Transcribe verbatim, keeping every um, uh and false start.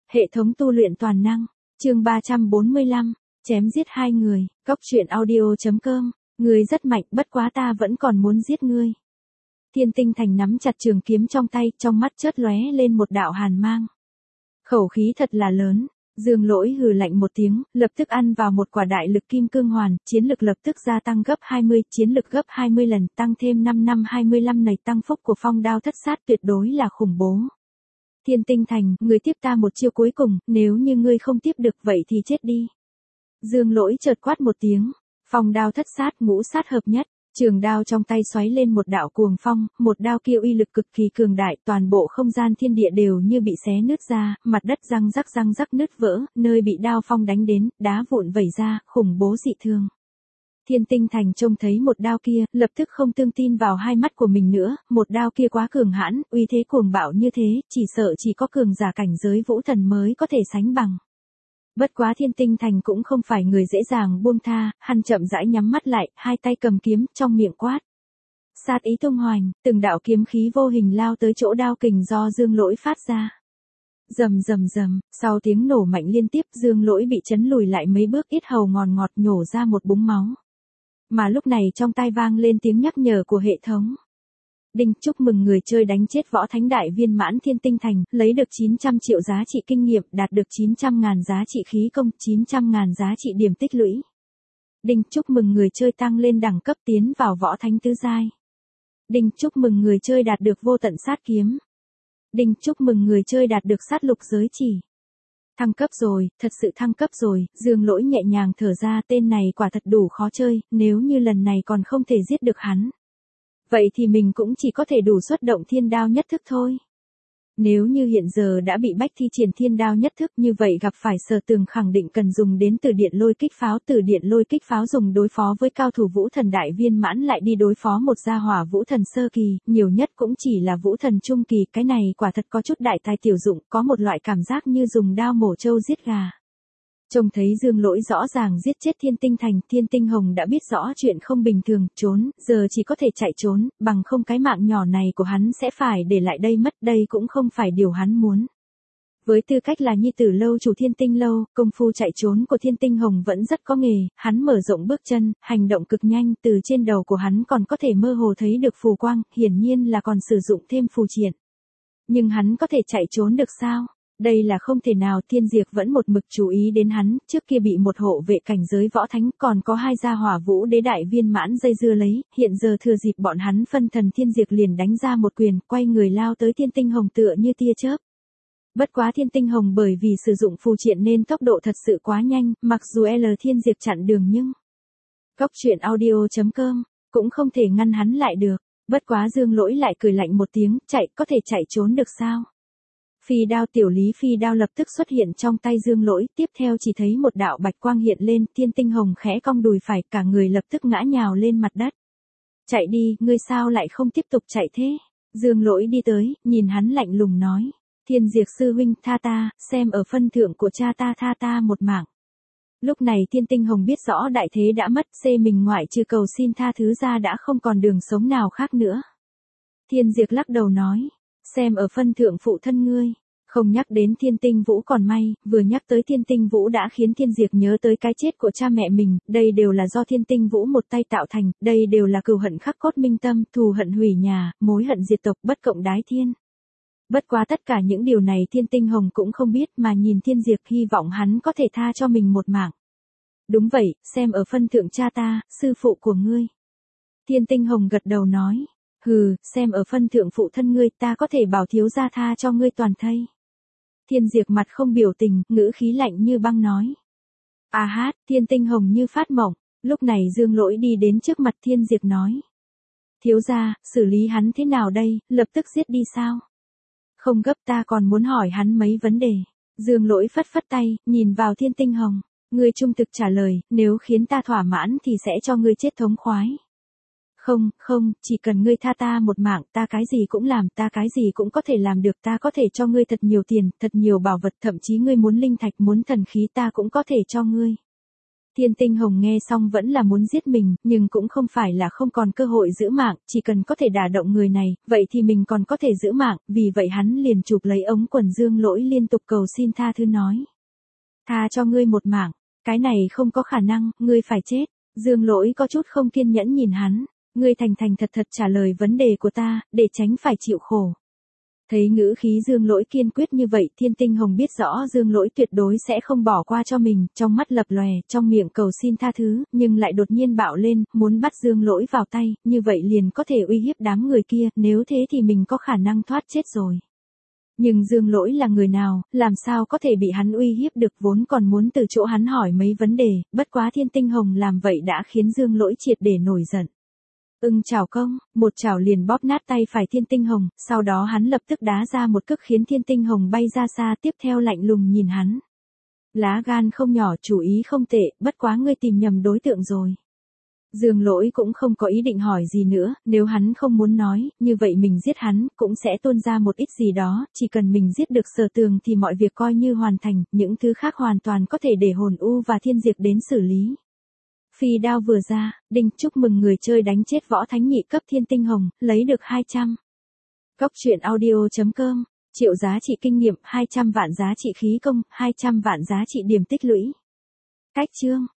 Hệ thống tu luyện toàn năng, chương ba trăm bốn mươi lăm, chém giết hai người, cóc truyện audio chấm com, ngươi rất mạnh bất quá ta vẫn còn muốn giết ngươi. Thiên Tinh Thành nắm chặt trường kiếm trong tay, trong mắt chớp lóe lên một đạo hàn mang. Khẩu khí thật là lớn, Dương Lỗi hừ lạnh một tiếng, lập tức ăn vào một quả đại lực kim cương hoàn, chiến lực lập tức gia tăng gấp hai mươi, chiến lực gấp hai mươi lần, tăng thêm năm năm hai mươi lăm này tăng phúc của phong đao thất sát tuyệt đối là khủng bố. Thiên Tinh Thành, ngươi tiếp ta một chiêu cuối cùng, nếu như ngươi không tiếp được vậy thì chết đi. Dương Lỗi chợt quát một tiếng, phong đao thất sát ngũ sát hợp nhất, trường đao trong tay xoáy lên một đạo cuồng phong, một đao kia uy lực cực kỳ cường đại, toàn bộ không gian thiên địa đều như bị xé nứt ra, mặt đất răng rắc răng rắc nứt vỡ, nơi bị đao phong đánh đến, đá vụn vẩy ra, khủng bố dị thường. Thiên Tinh Thành trông thấy một đao kia, lập tức không tương tin vào hai mắt của mình nữa, một đao kia quá cường hãn, uy thế cuồng bạo như thế, chỉ sợ chỉ có cường giả cảnh giới vũ thần mới có thể sánh bằng. Bất quá Thiên Tinh Thành cũng không phải người dễ dàng buông tha, hắn chậm rãi nhắm mắt lại, hai tay cầm kiếm, trong miệng quát. Sát ý tung hoành, từng đạo kiếm khí vô hình lao tới chỗ đao kình do Dương Lỗi phát ra. Rầm rầm rầm, sau tiếng nổ mạnh liên tiếp, Dương Lỗi bị chấn lùi lại mấy bước, yết hầu ngọt ngọt nhổ ra một búng máu. Mà lúc này trong tai vang lên tiếng nhắc nhở của hệ thống. Đinh, chúc mừng người chơi đánh chết võ thánh đại viên mãn Thiên Tinh Thành, lấy được chín trăm triệu giá trị kinh nghiệm, đạt được chín trăm ngàn giá trị khí công, chín trăm ngàn giá trị điểm tích lũy. Đinh, chúc mừng người chơi tăng lên đẳng cấp tiến vào võ thánh tứ giai. Đinh, chúc mừng người chơi đạt được vô tận sát kiếm. Đinh, chúc mừng người chơi đạt được sát lục giới chỉ. Thăng cấp rồi, thật sự thăng cấp rồi, Dương Lỗi nhẹ nhàng thở ra, tên này quả thật đủ khó chơi, nếu như lần này còn không thể giết được hắn. Vậy thì mình cũng chỉ có thể đủ xuất động thiên đao nhất thức thôi. Nếu như hiện giờ đã bị bách thi triển thiên đao nhất thức như vậy gặp phải Sở Tường khẳng định cần dùng đến từ điện lôi kích pháo. Từ điện lôi kích pháo dùng đối phó với cao thủ vũ thần đại viên mãn lại đi đối phó một gia hỏa vũ thần sơ kỳ, nhiều nhất cũng chỉ là vũ thần trung kỳ, cái này quả thật có chút đại tài tiểu dụng, có một loại cảm giác như dùng đao mổ trâu giết gà. Trông thấy Dương Lỗi rõ ràng giết chết Thiên Tinh Thành, Thiên Tinh Hồng đã biết rõ chuyện không bình thường, trốn, giờ chỉ có thể chạy trốn, bằng không cái mạng nhỏ này của hắn sẽ phải để lại đây mất, đây cũng không phải điều hắn muốn. Với tư cách là nhi tử lâu chủ Thiên Tinh Lâu, công phu chạy trốn của Thiên Tinh Hồng vẫn rất có nghề, hắn mở rộng bước chân, hành động cực nhanh, từ trên đầu của hắn còn có thể mơ hồ thấy được phù quang, hiển nhiên là còn sử dụng thêm phù triện. Nhưng hắn có thể chạy trốn được sao? Đây là không thể nào, Thiên Diệp vẫn một mực chú ý đến hắn, trước kia bị một hộ vệ cảnh giới võ thánh, còn có hai gia hỏa vũ đế đại viên mãn dây dưa lấy, hiện giờ thừa dịp bọn hắn phân thần, Thiên Diệp liền đánh ra một quyền, quay người lao tới Thiên Tinh Hồng tựa như tia chớp. Bất quá Thiên Tinh Hồng bởi vì sử dụng phù triện nên tốc độ thật sự quá nhanh, mặc dù L Thiên Diệp chặn đường nhưng cóc truyện audio chấm com cũng không thể ngăn hắn lại được. Bất quá Dương Lỗi lại cười lạnh một tiếng, chạy, có thể chạy trốn được sao? Phi đao tiểu lý phi đao lập tức xuất hiện trong tay Dương Lỗi, tiếp theo chỉ thấy một đạo bạch quang hiện lên, Thiên Tinh Hồng khẽ cong đùi phải, cả người lập tức ngã nhào lên mặt đất. Chạy đi, ngươi sao lại không tiếp tục chạy thế? Dương Lỗi đi tới, nhìn hắn lạnh lùng nói. Thiên Diệp sư huynh, tha ta, xem ở phân thượng của cha ta, tha ta một mạng. Lúc này Thiên Tinh Hồng biết rõ đại thế đã mất, xê mình ngoại trừ cầu xin tha thứ ra đã không còn đường sống nào khác nữa. Thiên Diệp lắc đầu nói. Xem ở phân thượng phụ thân ngươi, không nhắc đến Thiên Tinh Vũ còn may, vừa nhắc tới Thiên Tinh Vũ đã khiến Thiên Diệp nhớ tới cái chết của cha mẹ mình, đây đều là do Thiên Tinh Vũ một tay tạo thành, đây đều là cừu hận khắc cốt minh tâm, thù hận hủy nhà, mối hận diệt tộc, bất cộng đái thiên. Bất quá tất cả những điều này Thiên Tinh Hồng cũng không biết, mà nhìn Thiên Diệp hy vọng hắn có thể tha cho mình một mạng. Đúng vậy, xem ở phân thượng cha ta, sư phụ của ngươi. Thiên Tinh Hồng gật đầu nói. Hừ, xem ở phân thượng phụ thân ngươi, ta có thể bảo thiếu gia tha cho ngươi toàn thây. Thiên Diệp mặt không biểu tình, ngữ khí lạnh như băng nói. À hát, Thiên Tinh Hồng như phát mộng, lúc này Dương Lỗi đi đến trước mặt Thiên Diệp nói. Thiếu gia, xử lý hắn thế nào đây, lập tức giết đi sao? Không gấp, ta còn muốn hỏi hắn mấy vấn đề. Dương Lỗi phất phất tay, nhìn vào Thiên Tinh Hồng. Ngươi trung thực trả lời, nếu khiến ta thỏa mãn thì sẽ cho ngươi chết thống khoái. Không, không, chỉ cần ngươi tha ta một mạng, ta cái gì cũng làm, ta cái gì cũng có thể làm được, ta có thể cho ngươi thật nhiều tiền, thật nhiều bảo vật, thậm chí ngươi muốn linh thạch, muốn thần khí ta cũng có thể cho ngươi. Thiên Tinh Hồng nghe xong vẫn là muốn giết mình, nhưng cũng không phải là không còn cơ hội giữ mạng, chỉ cần có thể đả động người này, vậy thì mình còn có thể giữ mạng, vì vậy hắn liền chụp lấy ống quần Dương Lỗi liên tục cầu xin tha thứ nói. Tha cho ngươi một mạng, cái này không có khả năng, ngươi phải chết. Dương Lỗi có chút không kiên nhẫn nhìn hắn, ngươi thành thành thật thật trả lời vấn đề của ta, để tránh phải chịu khổ. Thấy ngữ khí Dương Lỗi kiên quyết như vậy, Thiên Tinh Hồng biết rõ Dương Lỗi tuyệt đối sẽ không bỏ qua cho mình, trong mắt lập lòe, trong miệng cầu xin tha thứ, nhưng lại đột nhiên bạo lên, muốn bắt Dương Lỗi vào tay, như vậy liền có thể uy hiếp đám người kia, nếu thế thì mình có khả năng thoát chết rồi. Nhưng Dương Lỗi là người nào, làm sao có thể bị hắn uy hiếp được, vốn còn muốn từ chỗ hắn hỏi mấy vấn đề, bất quá Thiên Tinh Hồng làm vậy đã khiến Dương Lỗi triệt để nổi giận. Ưng chảo công, một chảo liền bóp nát tay phải Thiên Tinh Hồng, sau đó hắn lập tức đá ra một cước khiến Thiên Tinh Hồng bay ra xa, tiếp theo lạnh lùng nhìn hắn. Lá gan không nhỏ, chủ ý không tệ, bất quá ngươi tìm nhầm đối tượng rồi. Dương Lỗi cũng không có ý định hỏi gì nữa, nếu hắn không muốn nói, như vậy mình giết hắn, cũng sẽ tuôn ra một ít gì đó, chỉ cần mình giết được Sở Tường thì mọi việc coi như hoàn thành, những thứ khác hoàn toàn có thể để Hồn U và Thiên Diệp đến xử lý. Phi đao vừa ra, đinh chúc mừng người chơi đánh chết võ thánh nhị cấp Thiên Tinh Hồng, lấy được hai trăm. Góc truyện audio chấm com, triệu giá trị kinh nghiệm, hai trăm vạn giá trị khí công, hai trăm vạn giá trị điểm tích lũy. Cách chương.